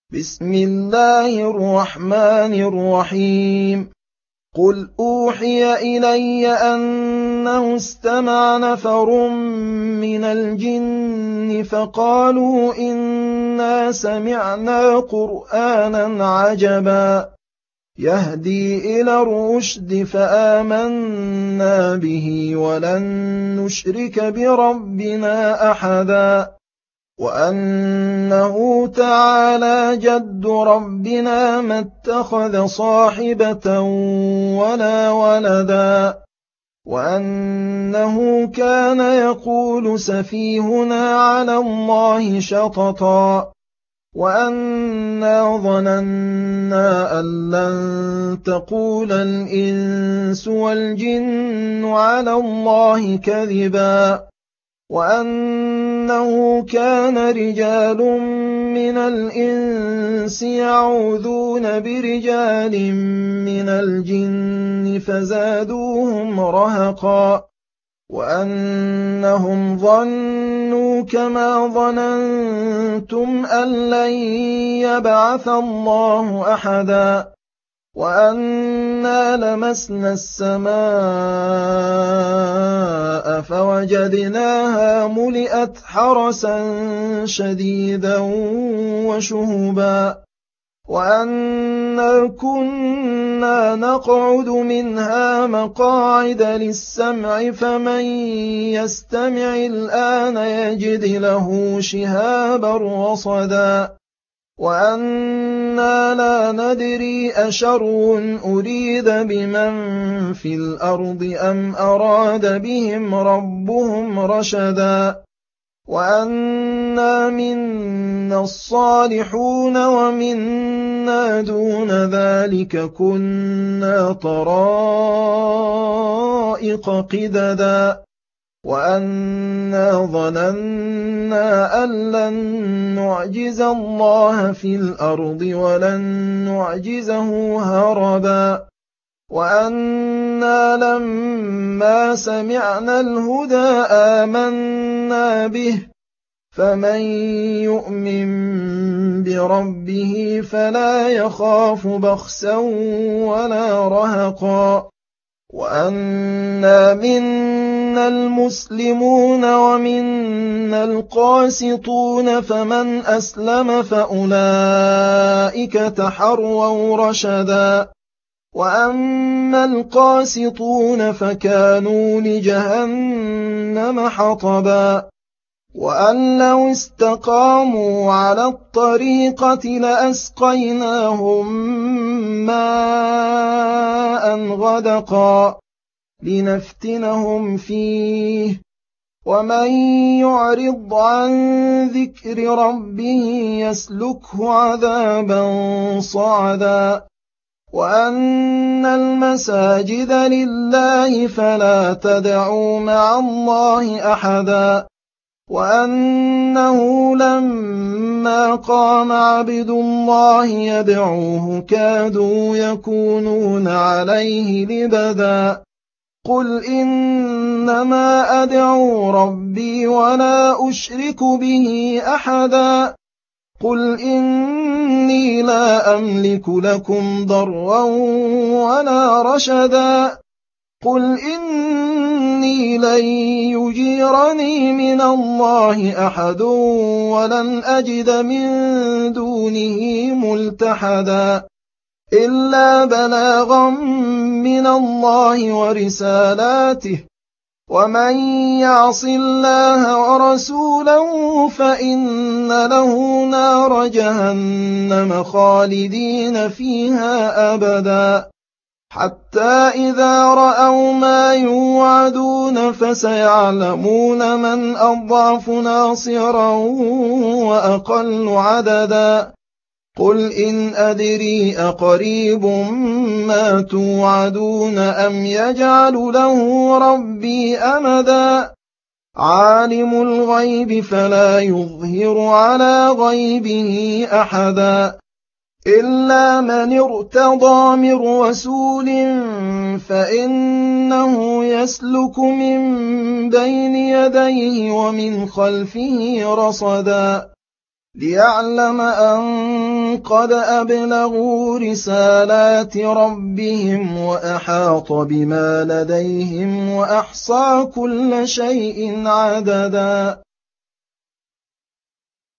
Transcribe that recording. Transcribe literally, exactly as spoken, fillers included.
بسم الله الرحمن الرحيم قل أوحي إلي أنه استمع نفر من الجن فقالوا إنا سمعنا قرآنا عجبا يهدي إلى الرشد فآمنا به ولن نشرك بربنا أحدا وأنه تعالى جد ربنا ما اتخذ صاحبة ولا ولدا وأنه كان يقول سفيهنا على الله شططا وأنا ظننا أن لن تقول الإنس والجن على الله كذبا وأنه كان رجال من الإنس يعوذون برجال من الجن فزادوهم رهقا وأنهم ظنوا كما ظننتم أن لن يبعث الله أحدا وأنا لمسنا السماء فوجدناها ملئت حرسا شديدا وشهبا وأنا كنا نقعد منها مقاعد للسمع فمن يستمع الآن يجد له شهابا رصدا وأنا لا ندري أشر أريد بمن في الأرض أم أراد بهم ربهم رشدا وأنا منا الصالحون ومنا دون ذلك كنا طرائق قددا وأنا ظننا أن لن نعجز الله في الأرض ولن نعجزه هربا وأنا لما سمعنا الهدى آمنا به فمن يؤمن بربه فلا يخاف بخسا ولا رهقا وأنا منا المسلمون ومنا القاسطون فمن أسلم فأولئك تحروا رشدا وأما القاسطون فكانوا لجهنم حطبا وأن لو استقاموا على الطريقة لأسقيناهم ماء غدقا لنفتنهم فيه ومن يعرض عن ذكر ربه يسلكه عذابا صعدا وأن المساجد لله فلا تدعوا مع الله أحدا وأنه لما قام عبد الله يدعوه كادوا يكونون عليه لبدا قل إنما أدعو ربي ولا أشرك به أحدا قل إني لا أملك لكم ضرا ولا رشدا قل إني لن يجيرني من الله أحد ولن أجد من دونه ملتحدا إلا بلاغا من الله ورسالاته ومن يعص الله ورسوله فإن له نار جهنم خالدين فيها أبدا حتى إذا رأوا ما يوعدون فسيعلمون من أضعف ناصرا وأقل عددا قل إن أدري أقريب ما توعدون أم يجعل له ربي أمدا عالم الغيب فلا يظهر على غيبه أحدا إلا من ارتضى من رسول فإنه يسلك من بين يديه ومن خلفه رصدا ليعلم أن قد أبلغوا رسالات ربهم وأحاط بما لديهم وأحصى كل شيء عددا